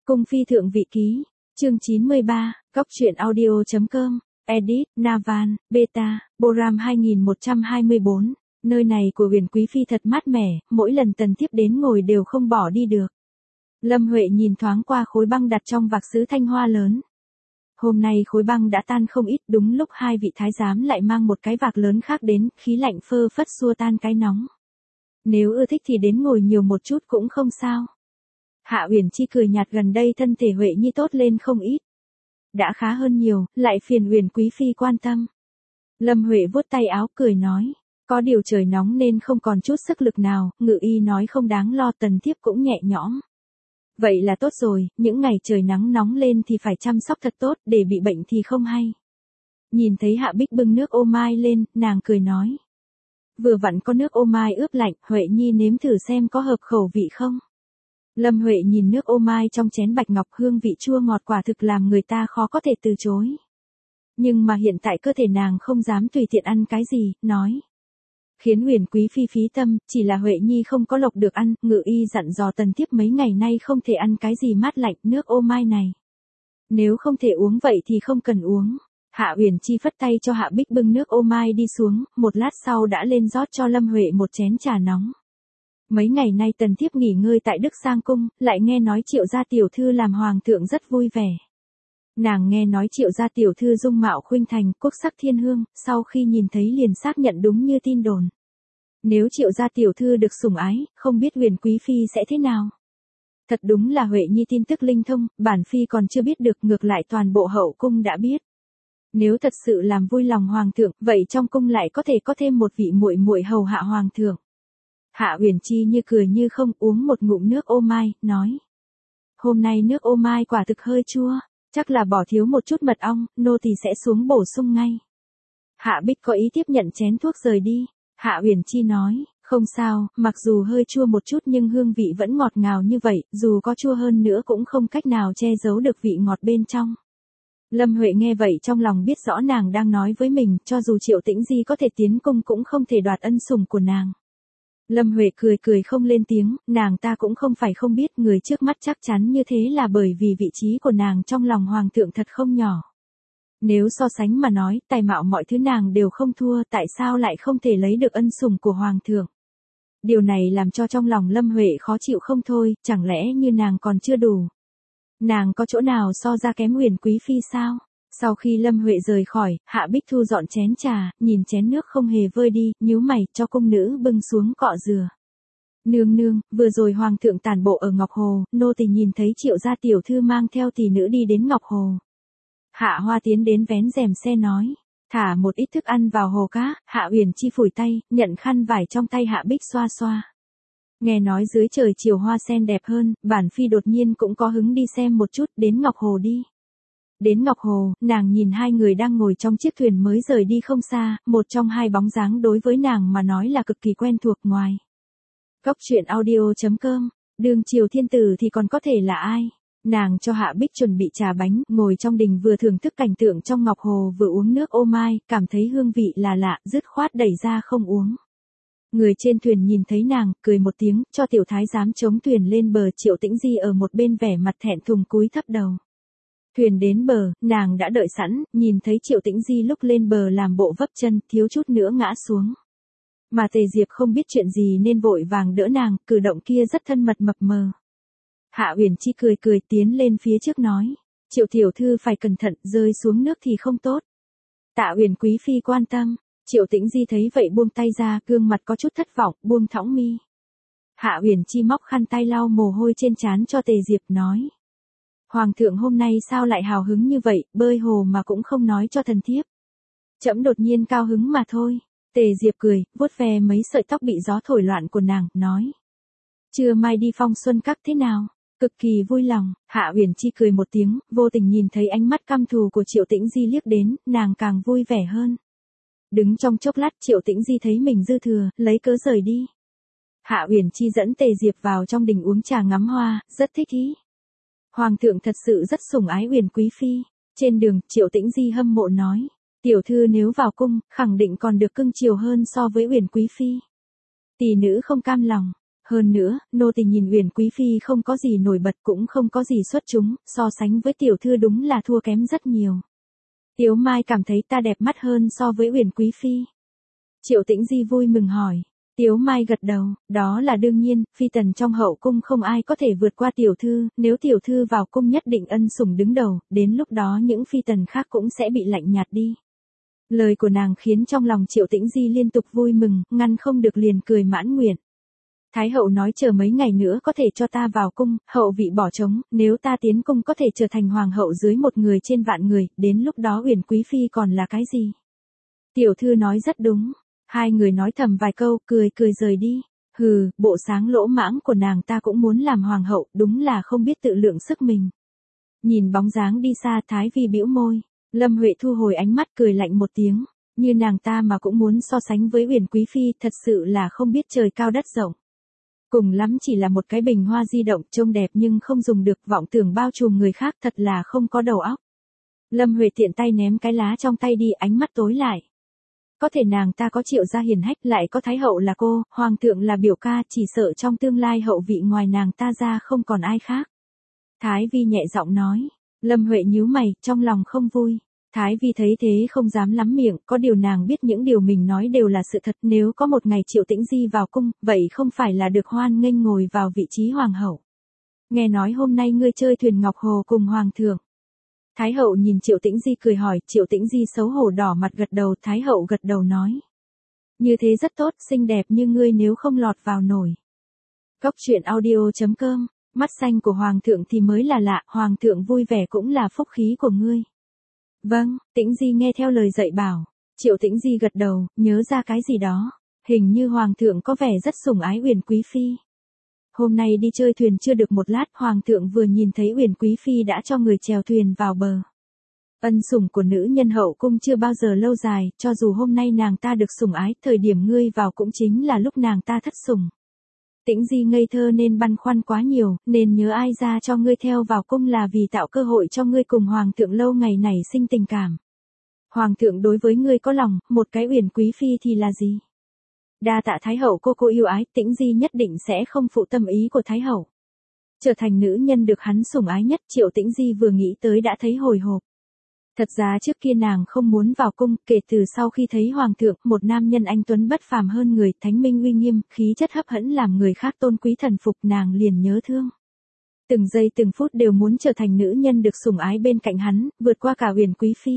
Cung phi thượng vị ký, chương 93, Cóc truyện audio.com, edit, Navan, Beta, Boram 2124, nơi này của huyền quý phi thật mát mẻ, mỗi lần Tần Thiếp đến ngồi đều không bỏ đi được. Lâm Huệ nhìn thoáng qua khối băng đặt trong vạc sứ thanh hoa lớn. Hôm nay khối băng đã tan không ít, đúng lúc hai vị thái giám lại mang một cái vạc lớn khác đến, khí lạnh phơ phất xua tan cái nóng. Nếu ưa thích thì đến ngồi nhiều một chút cũng không sao. Hạ Uyển Chi cười nhạt, gần đây thân thể Huệ Nhi tốt lên không ít. Đã khá hơn nhiều, lại phiền Uyển quý phi quan tâm. Lâm Huệ vuốt tay áo cười nói, có điều trời nóng nên không còn chút sức lực nào, Ngự y nói không đáng lo. Tần Thiếp cũng nhẹ nhõm. Vậy là tốt rồi, những ngày trời nắng nóng lên thì phải chăm sóc thật tốt, để bị bệnh thì không hay. Nhìn thấy Hạ Bích bưng nước ô mai lên, nàng cười nói. Vừa vặn có nước ô mai ướp lạnh, Huệ Nhi nếm thử xem có hợp khẩu vị không. Lâm Huệ nhìn nước ô mai trong chén bạch ngọc, hương vị chua ngọt quả thực làm người ta khó có thể từ chối. Nhưng mà hiện tại cơ thể nàng không dám tùy tiện ăn cái gì, nói. Khiến Huyền quý phi phí tâm, chỉ là Huệ Nhi không có lộc được ăn, Ngự y dặn dò Tần Thiếp mấy ngày nay không thể ăn cái gì mát lạnh, nước ô mai này. Nếu không thể uống vậy thì không cần uống. Hạ Uyển Chi phất tay cho Hạ Bích bưng nước ô mai đi xuống, một lát sau đã lên rót cho Lâm Huệ một chén trà nóng. Mấy ngày nay Tần Thiếp nghỉ ngơi tại Đức Sang Cung, lại nghe nói Triệu gia tiểu thư làm hoàng thượng rất vui vẻ. Nàng nghe nói Triệu gia tiểu thư dung mạo khuynh thành, quốc sắc thiên hương, sau khi nhìn thấy liền xác nhận đúng như tin đồn. Nếu Triệu gia tiểu thư được sủng ái, không biết Huyền quý phi sẽ thế nào. Thật đúng là Huệ Nhi tin tức linh thông, bản phi còn chưa biết được, ngược lại toàn bộ hậu cung đã biết. Nếu thật sự làm vui lòng hoàng thượng, vậy trong cung lại có thể có thêm một vị muội muội hầu hạ hoàng thượng. Hạ Uyển Chi như cười như không, uống một ngụm nước ô mai, nói. Hôm nay nước ô mai quả thực hơi chua, chắc là bỏ thiếu một chút mật ong, nô tỳ sẽ xuống bổ sung ngay. Hạ Bích có ý tiếp nhận chén thuốc rời đi. Hạ Uyển Chi nói, không sao, mặc dù hơi chua một chút nhưng hương vị vẫn ngọt ngào như vậy, dù có chua hơn nữa cũng không cách nào che giấu được vị ngọt bên trong. Lâm Huệ nghe vậy trong lòng biết rõ nàng đang nói với mình, cho dù Triệu Tĩnh Di có thể tiến cung cũng không thể đoạt ân sủng của nàng. Lâm Huệ cười cười không lên tiếng, nàng ta cũng không phải không biết, người trước mắt chắc chắn như thế là bởi vì vị trí của nàng trong lòng hoàng thượng thật không nhỏ. Nếu so sánh mà nói, tài mạo mọi thứ nàng đều không thua, tại sao lại không thể lấy được ân sủng của hoàng thượng? Điều này làm cho trong lòng Lâm Huệ khó chịu không thôi, chẳng lẽ như nàng còn chưa đủ? Nàng có chỗ nào so ra kém Huyền quý phi sao? Sau khi Lâm Huệ rời khỏi, Hạ Bích thu dọn chén trà, nhìn chén nước không hề vơi đi, nhíu mày, cho cung nữ bưng xuống cọ dừa. Nương nương, vừa rồi hoàng thượng tản bộ ở Ngọc Hồ, nô tỳ nhìn thấy Triệu gia tiểu thư mang theo tỷ nữ đi đến Ngọc Hồ. Hạ Hoa tiến đến vén rèm xe nói, thả một ít thức ăn vào hồ cá. Hạ Uyển Chi phủi tay, nhận khăn vải trong tay Hạ Bích xoa xoa. Nghe nói dưới trời chiều hoa sen đẹp hơn, bản phi đột nhiên cũng có hứng đi xem một chút, đến Ngọc Hồ đi. Đến Ngọc Hồ, nàng nhìn hai người đang ngồi trong chiếc thuyền mới rời đi không xa, một trong hai bóng dáng đối với nàng mà nói là cực kỳ quen thuộc. Ngoài Cóc truyện audio.com, Đường Triều Thiên Tử thì còn có thể là ai? Nàng cho Hạ Bích chuẩn bị trà bánh, ngồi trong đình vừa thưởng thức cảnh tượng trong Ngọc Hồ vừa uống nước ô mai, cảm thấy hương vị là lạ, dứt khoát đẩy ra không uống. Người trên thuyền nhìn thấy nàng, cười một tiếng, cho tiểu thái giám chống thuyền lên bờ. Triệu Tĩnh Di ở một bên vẻ mặt thẹn thùng cúi thấp đầu. Thuyền đến bờ, nàng đã đợi sẵn, nhìn thấy Triệu Tĩnh Di lúc lên bờ làm bộ vấp chân, thiếu chút nữa ngã xuống. Mà Tề Diệp không biết chuyện gì nên vội vàng đỡ nàng, cử động kia rất thân mật mập mờ. Hạ Uyển Chi cười cười tiến lên phía trước nói, Triệu tiểu thư phải cẩn thận, rơi xuống nước thì không tốt. Tạ Huyền quý phi quan tâm. Triệu Tĩnh Di thấy vậy buông tay ra, gương mặt có chút thất vọng, buông thõng mi. Hạ Uyển Chi móc khăn tay lau mồ hôi trên trán cho Tề Diệp nói. Hoàng thượng hôm nay sao lại hào hứng như vậy, bơi hồ mà cũng không nói cho thần thiếp. Trẫm đột nhiên cao hứng mà thôi. Tề Diệp cười, vuốt ve mấy sợi tóc bị gió thổi loạn của nàng, nói. Trưa mai đi Phong Xuân Các thế nào? Cực kỳ vui lòng. Hạ Uyển Chi cười một tiếng, vô tình nhìn thấy ánh mắt căm thù của Triệu Tĩnh Di liếc đến, nàng càng vui vẻ hơn. Đứng trong chốc lát Triệu Tĩnh Di thấy mình dư thừa, lấy cớ rời đi. Hạ Uyển Chi dẫn Tề Diệp vào trong đình uống trà ngắm hoa, rất thích ý. Hoàng thượng thật sự rất sủng ái Huyền quý phi. Trên đường, Triệu Tĩnh Di hâm mộ nói, tiểu thư nếu vào cung, khẳng định còn được cưng chiều hơn so với Huyền quý phi. Tỷ nữ không cam lòng. Hơn nữa, nô tỳ nhìn Uyển quý phi không có gì nổi bật cũng không có gì xuất chúng, so sánh với tiểu thư đúng là thua kém rất nhiều. Tiếu Mai cảm thấy ta đẹp mắt hơn so với Uyển quý phi. Triệu Tĩnh Di vui mừng hỏi. Tiếu Mai gật đầu, đó là đương nhiên, phi tần trong hậu cung không ai có thể vượt qua tiểu thư, nếu tiểu thư vào cung nhất định ân sủng đứng đầu, đến lúc đó những phi tần khác cũng sẽ bị lạnh nhạt đi. Lời của nàng khiến trong lòng Triệu Tĩnh Di liên tục vui mừng, ngăn không được liền cười mãn nguyện. Thái hậu nói chờ mấy ngày nữa có thể cho ta vào cung, hậu vị bỏ trống, nếu ta tiến cung có thể trở thành hoàng hậu dưới một người trên vạn người, đến lúc đó Uyển quý phi còn là cái gì? Tiểu thư nói rất đúng. Hai người nói thầm vài câu, cười cười rời đi. Hừ, bộ sáng lỗ mãng của nàng ta cũng muốn làm hoàng hậu, đúng là không biết tự lượng sức mình. Nhìn bóng dáng đi xa, Thái Vi bĩu môi. Lâm Huệ thu hồi ánh mắt cười lạnh một tiếng. Như nàng ta mà cũng muốn so sánh với Uyển quý phi, thật sự là không biết trời cao đất rộng. Cùng lắm chỉ là một cái bình hoa di động, trông đẹp nhưng không dùng được, vọng tưởng bao trùm người khác, thật là không có đầu óc. Lâm Huệ tiện tay ném cái lá trong tay đi, ánh mắt tối lại. Có thể nàng ta có Triệu gia hiền hách, lại có Thái hậu là cô, hoàng thượng là biểu ca, chỉ sợ trong tương lai hậu vị ngoài nàng ta ra không còn ai khác. Thái Vi nhẹ giọng nói. Lâm Huệ nhíu mày, trong lòng không vui. Thái Vi thấy thế không dám lắm miệng, có điều nàng biết những điều mình nói đều là sự thật, nếu có một ngày Triệu Tĩnh Di vào cung, vậy không phải là được hoan nghênh ngồi vào vị trí hoàng hậu. Nghe nói hôm nay ngươi chơi thuyền Ngọc Hồ cùng hoàng thượng. Thái hậu nhìn Triệu Tĩnh Di cười hỏi, Triệu Tĩnh Di xấu hổ đỏ mặt gật đầu, Thái hậu gật đầu nói. Như thế rất tốt, xinh đẹp như ngươi nếu không lọt vào nổi. Cốc truyện audio.com, mắt xanh của hoàng thượng thì mới là lạ, hoàng thượng vui vẻ cũng là phúc khí của ngươi. Vâng, Tĩnh Di nghe theo lời dạy bảo. Triệu Tĩnh Di gật đầu, nhớ ra cái gì đó. Hình như hoàng thượng có vẻ rất sủng ái Uyển quý phi. Hôm nay đi chơi thuyền chưa được một lát, hoàng thượng vừa nhìn thấy Uyển quý phi đã cho người chèo thuyền vào bờ. Ân sủng của nữ nhân hậu cung chưa bao giờ lâu dài, cho dù hôm nay nàng ta được sủng ái, thời điểm ngươi vào cũng chính là lúc nàng ta thất sủng. Tĩnh Di ngây thơ nên băn khoăn quá nhiều, nên nhớ ai ra cho ngươi theo vào cung là vì tạo cơ hội cho ngươi cùng hoàng thượng lâu ngày nảy sinh tình cảm. Hoàng thượng đối với ngươi có lòng, một cái Uyển quý phi thì là gì? Đa tạ Thái hậu cô yêu ái, Tĩnh Di nhất định sẽ không phụ tâm ý của Thái hậu. Trở thành nữ nhân được hắn sủng ái nhất, Triệu Tĩnh Di vừa nghĩ tới đã thấy hồi hộp. Thật ra trước kia nàng không muốn vào cung, kể từ sau khi thấy hoàng thượng, một nam nhân anh tuấn bất phàm hơn người, thánh minh uy nghiêm, khí chất hấp dẫn làm người khác tôn quý thần phục, nàng liền nhớ thương. Từng giây từng phút đều muốn trở thành nữ nhân được sủng ái bên cạnh hắn, vượt qua cả Uyển quý phi.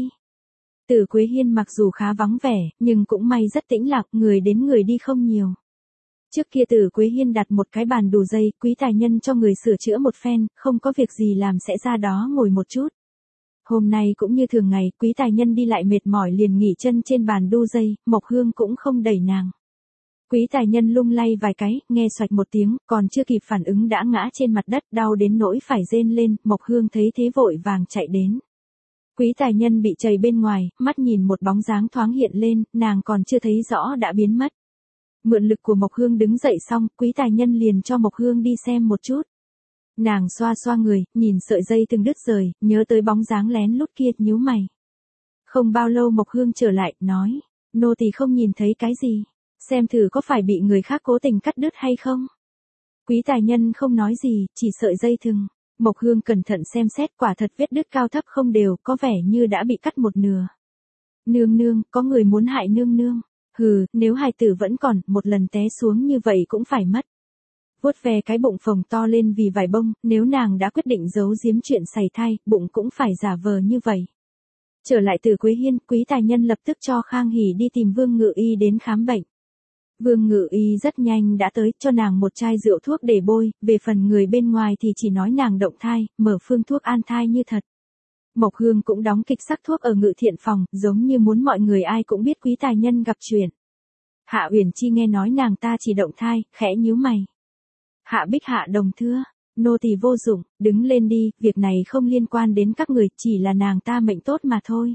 Tử Quế Hiên mặc dù khá vắng vẻ, nhưng cũng may rất tĩnh lặng, người đến người đi không nhiều. Trước kia Tử Quế Hiên đặt một cái bàn đu dây, quý tài nhân cho người sửa chữa một phen, không có việc gì làm sẽ ra đó ngồi một chút. Hôm nay cũng như thường ngày, quý tài nhân đi lại mệt mỏi liền nghỉ chân trên bàn đu dây, Mộc Hương cũng không đẩy nàng. Quý tài nhân lung lay vài cái, nghe xoạch một tiếng, còn chưa kịp phản ứng đã ngã trên mặt đất, đau đến nỗi phải rên lên, Mộc Hương thấy thế vội vàng chạy đến. Quý tài nhân bị trầy bên ngoài, mắt nhìn một bóng dáng thoáng hiện lên, nàng còn chưa thấy rõ đã biến mất. Mượn lực của Mộc Hương đứng dậy xong, quý tài nhân liền cho Mộc Hương đi xem một chút. Nàng xoa xoa người, nhìn sợi dây từng đứt rời, nhớ tới bóng dáng lén lút kia, nhíu mày. Không bao lâu Mộc Hương trở lại, nói, nô tỳ không nhìn thấy cái gì, xem thử có phải bị người khác cố tình cắt đứt hay không. Quý tài nhân không nói gì, chỉ sợi dây thừng. Mộc Hương cẩn thận xem xét, quả thật vết đứt cao thấp không đều, có vẻ như đã bị cắt một nửa. Nương nương, có người muốn hại nương nương. Hừ, nếu hài tử vẫn còn, một lần té xuống như vậy cũng phải mất. Vuốt ve cái bụng phồng to lên vì vải bông, nếu nàng đã quyết định giấu giếm chuyện sảy thai, bụng cũng phải giả vờ như vậy. Trở lại Tử Quế Hiên, quý tài nhân lập tức cho Khang Hỷ đi tìm Vương Ngự Y đến khám bệnh. Vương Ngự Y rất nhanh đã tới, cho nàng một chai rượu thuốc để bôi, về phần người bên ngoài thì chỉ nói nàng động thai, mở phương thuốc an thai như thật. Mộc Hương cũng đóng kịch sắc thuốc ở Ngự Thiện phòng, giống như muốn mọi người ai cũng biết quý tài nhân gặp chuyện. Hạ Uyển Chi nghe nói nàng ta chỉ động thai, khẽ nhíu mày. Hạ Bích Hạ đồng thưa, nô tỳ vô dụng, đứng lên đi, việc này không liên quan đến các người, chỉ là nàng ta mệnh tốt mà thôi.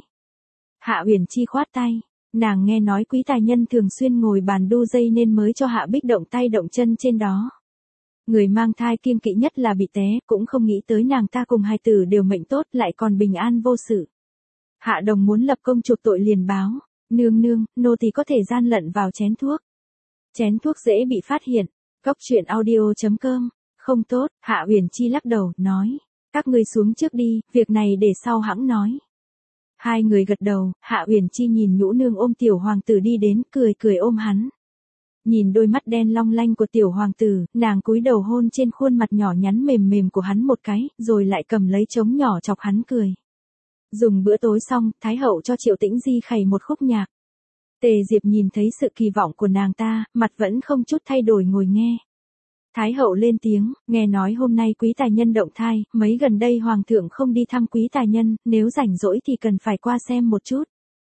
Hạ Uyển Chi khoát tay, nàng nghe nói quý tài nhân thường xuyên ngồi bàn đu dây nên mới cho Hạ Bích động tay động chân trên đó. Người mang thai kiêng kỵ nhất là bị té, cũng không nghĩ tới nàng ta cùng hài tử đều mệnh tốt lại còn bình an vô sự. Hạ Đồng muốn lập công chuộc tội liền báo, nương nương, nô tỳ có thể gian lận vào chén thuốc. Chén thuốc dễ bị phát hiện. Cốc truyện audio.com. Không tốt, Hạ Uyển Chi lắc đầu, nói. Các ngươi xuống trước đi, việc này để sau hẵng nói. Hai người gật đầu, Hạ Uyển Chi nhìn Nhũ Nương ôm tiểu hoàng tử đi đến, cười cười ôm hắn. Nhìn đôi mắt đen long lanh của tiểu hoàng tử, nàng cúi đầu hôn trên khuôn mặt nhỏ nhắn mềm mềm của hắn một cái, rồi lại cầm lấy trống nhỏ chọc hắn cười. Dùng bữa tối xong, Thái hậu cho Triệu Tĩnh Di khày một khúc nhạc. Tề Diệp nhìn thấy sự kỳ vọng của nàng ta, mặt vẫn không chút thay đổi ngồi nghe. Thái hậu lên tiếng, nghe nói hôm nay quý tài nhân động thai, mấy gần đây hoàng thượng không đi thăm quý tài nhân, nếu rảnh rỗi thì cần phải qua xem một chút.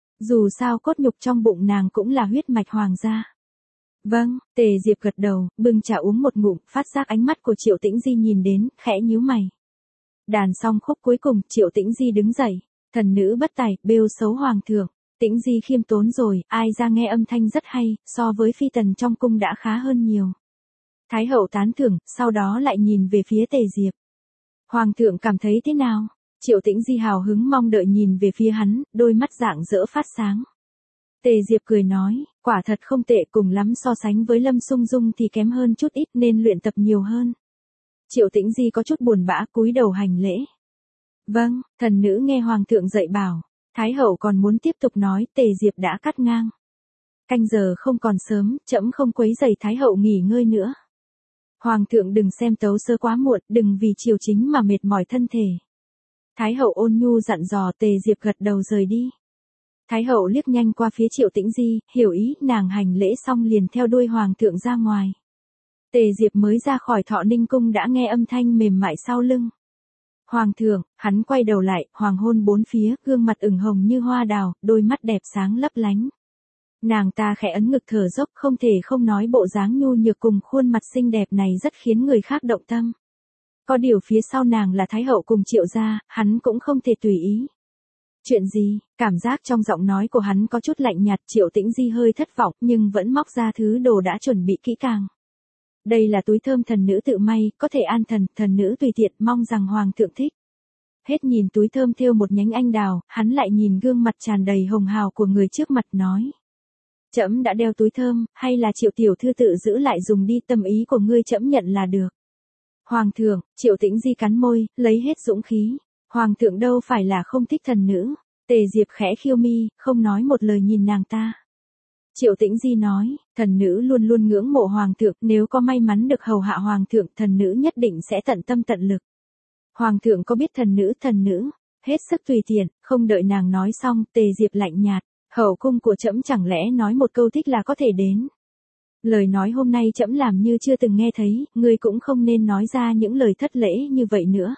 Dù sao cốt nhục trong bụng nàng cũng là huyết mạch hoàng gia. Vâng, Tề Diệp gật đầu, bưng trà uống một ngụm, phát giác ánh mắt của Triệu Tĩnh Di nhìn đến, khẽ nhíu mày. Đàn xong khúc cuối cùng, Triệu Tĩnh Di đứng dậy, thần nữ bất tài, bêu xấu hoàng thượng. Tĩnh Di khiêm tốn rồi, ai ra nghe âm thanh rất hay, so với phi tần trong cung đã khá hơn nhiều. Thái hậu tán thưởng, sau đó lại nhìn về phía Tề Diệp. Hoàng thượng cảm thấy thế nào? Triệu Tĩnh Di hào hứng mong đợi nhìn về phía hắn, đôi mắt rạng rỡ phát sáng. Tề Diệp cười nói, quả thật không tệ, cùng lắm so sánh với Lâm Sung Dung thì kém hơn chút ít nên luyện tập nhiều hơn. Triệu Tĩnh Di có chút buồn bã cúi đầu hành lễ. Vâng, thần nữ nghe hoàng thượng dạy bảo. Thái hậu còn muốn tiếp tục nói, Tề Diệp đã cắt ngang. Canh giờ không còn sớm, trẫm không quấy rầy Thái hậu nghỉ ngơi nữa. Hoàng thượng đừng xem tấu sơ quá muộn, đừng vì triều chính mà mệt mỏi thân thể. Thái hậu ôn nhu dặn dò. Tề Diệp gật đầu rời đi. Thái hậu liếc nhanh qua phía Triệu Tĩnh Di, hiểu ý, nàng hành lễ xong liền theo đuôi hoàng thượng ra ngoài. Tề Diệp mới ra khỏi Thọ Ninh cung đã nghe âm thanh mềm mại sau lưng. Hoàng thượng, hắn quay đầu lại, hoàng hôn bốn phía, gương mặt ửng hồng như hoa đào, đôi mắt đẹp sáng lấp lánh. Nàng ta khẽ ấn ngực thở dốc, không thể không nói bộ dáng nhu nhược cùng khuôn mặt xinh đẹp này rất khiến người khác động tâm. Có điều phía sau nàng là Thái hậu cùng Triệu gia, hắn cũng không thể tùy ý. Chuyện gì? Cảm giác trong giọng nói của hắn có chút lạnh nhạt. Triệu Tĩnh Di hơi thất vọng, nhưng vẫn móc ra thứ đồ đã chuẩn bị kỹ càng. Đây là túi thơm thần nữ tự may, có thể an thần, thần nữ tùy tiện, mong rằng hoàng thượng thích. Hết nhìn túi thơm thêu một nhánh anh đào, hắn lại nhìn gương mặt tràn đầy hồng hào của người trước mặt nói. Trẫm đã đeo túi thơm, hay là Triệu tiểu thư tự giữ lại dùng đi, tâm ý của ngươi trẫm nhận là được. Hoàng thượng, Triệu Tĩnh Di cắn môi, lấy hết dũng khí. Hoàng thượng đâu phải là không thích thần nữ. Tề Diệp khẽ khiêu mi, không nói một lời nhìn nàng ta. Triệu Tĩnh Di nói, thần nữ luôn luôn ngưỡng mộ hoàng thượng, nếu có may mắn được hầu hạ hoàng thượng, thần nữ nhất định sẽ tận tâm tận lực. Hoàng thượng có biết thần nữ, hết sức tùy tiện. Không đợi nàng nói xong, Tề Diệp lạnh nhạt, hậu cung của trẫm chẳng lẽ nói một câu thích là có thể đến. Lời nói hôm nay trẫm làm như chưa từng nghe thấy, ngươi cũng không nên nói ra những lời thất lễ như vậy nữa.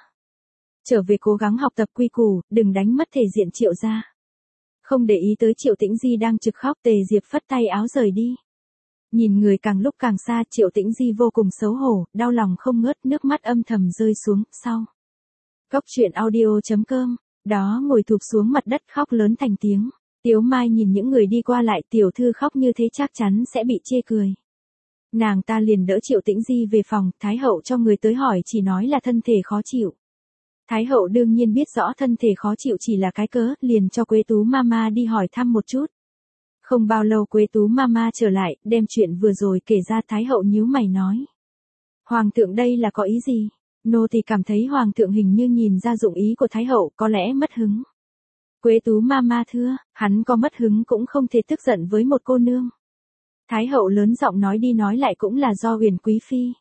Trở về cố gắng học tập quy củ, đừng đánh mất thể diện Triệu gia. Không để ý tới Triệu Tĩnh Di đang trực khóc, Tề Diệp phất tay áo rời đi. Nhìn người càng lúc càng xa, Triệu Tĩnh Di vô cùng xấu hổ, đau lòng không ngớt, nước mắt âm thầm rơi xuống. Sau Cốc truyện audio.com. Đó ngồi thụp xuống mặt đất khóc lớn thành tiếng. Tiếu Mai nhìn những người đi qua lại, tiểu thư khóc như thế chắc chắn sẽ bị chê cười. Nàng ta liền đỡ Triệu Tĩnh Di về phòng, Thái hậu cho người tới hỏi chỉ nói là thân thể khó chịu. Thái hậu đương nhiên biết rõ thân thể khó chịu chỉ là cái cớ, liền cho Quế Tú Mama đi hỏi thăm một chút. Không bao lâu Quế Tú Mama trở lại, đem chuyện vừa rồi kể ra. Thái hậu nhíu mày nói. Hoàng thượng đây là có ý gì? Nô thì cảm thấy hoàng thượng hình như nhìn ra dụng ý của Thái hậu, có lẽ mất hứng. Quế Tú Mama thưa, hắn có mất hứng cũng không thể tức giận với một cô nương. Thái hậu lớn giọng nói đi nói lại cũng là do Uyển quý phi.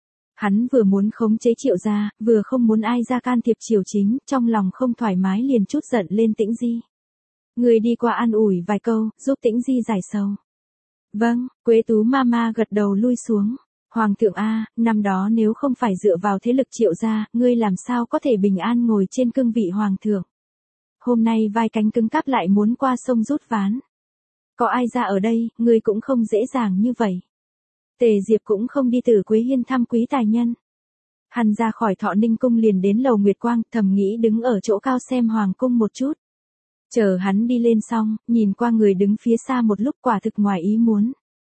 Hắn vừa muốn khống chế Triệu gia, vừa không muốn ai ra can thiệp triều chính, trong lòng không thoải mái liền trút giận lên Tĩnh Di. Người đi qua an ủi vài câu, giúp Tĩnh Di giải sầu. Vâng, Quế Tú Mama gật đầu lui xuống. Hoàng thượng a, năm đó nếu không phải dựa vào thế lực Triệu gia, ngươi làm sao có thể bình an ngồi trên cương vị hoàng thượng. Hôm nay vai cánh cứng cáp lại muốn qua sông rút ván. Có ai ra ở đây, ngươi cũng không dễ dàng như vậy. Tề Diệp cũng không đi Tử Quế Hiên thăm quý tài nhân. Hắn ra khỏi Thọ Ninh cung liền đến lầu Nguyệt Quang, thầm nghĩ đứng ở chỗ cao xem hoàng cung một chút. Chờ hắn đi lên xong, nhìn qua người đứng phía xa một lúc, quả thực ngoài ý muốn.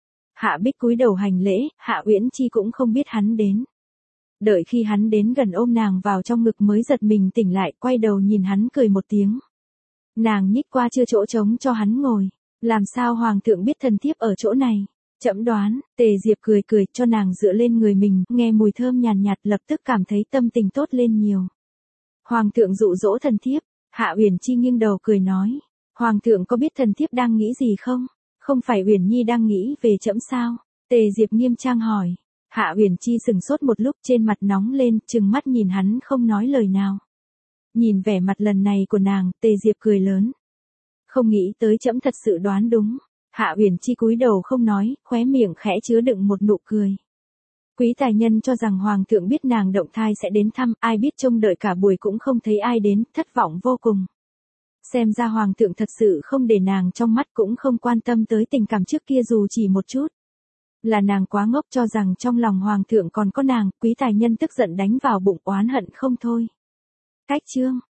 Hạ Bích cúi đầu hành lễ, Hạ Uyển Chi cũng không biết hắn đến. Đợi khi hắn đến gần ôm nàng vào trong ngực mới giật mình tỉnh lại, quay đầu nhìn hắn cười một tiếng. Nàng nhích qua chưa chỗ trống cho hắn ngồi. Làm sao hoàng thượng biết thần thiếp ở chỗ này? Trẫm đoán, Tề Diệp cười cười cho nàng dựa lên người mình, nghe mùi thơm nhàn nhạt lập tức cảm thấy tâm tình tốt lên nhiều. Hoàng thượng dụ dỗ thần thiếp, Hạ Uyển Chi nghiêng đầu cười nói. Hoàng thượng có biết thần thiếp đang nghĩ gì không? Không phải Uyển Nhi đang nghĩ về trẫm sao? Tề Diệp nghiêm trang hỏi. Hạ Uyển Chi sừng sốt một lúc trên mặt nóng lên, trừng mắt nhìn hắn không nói lời nào. Nhìn vẻ mặt lần này của nàng, Tề Diệp cười lớn. Không nghĩ tới trẫm thật sự đoán đúng. Hạ Uyển Chi cúi đầu không nói, khóe miệng khẽ chứa đựng một nụ cười. Quý tài nhân cho rằng hoàng thượng biết nàng động thai sẽ đến thăm, ai biết trông đợi cả buổi cũng không thấy ai đến, thất vọng vô cùng. Xem ra hoàng thượng thật sự không để nàng trong mắt, cũng không quan tâm tới tình cảm trước kia dù chỉ một chút. Là nàng quá ngốc cho rằng trong lòng hoàng thượng còn có nàng, quý tài nhân tức giận đánh vào bụng oán hận không thôi. Cách chương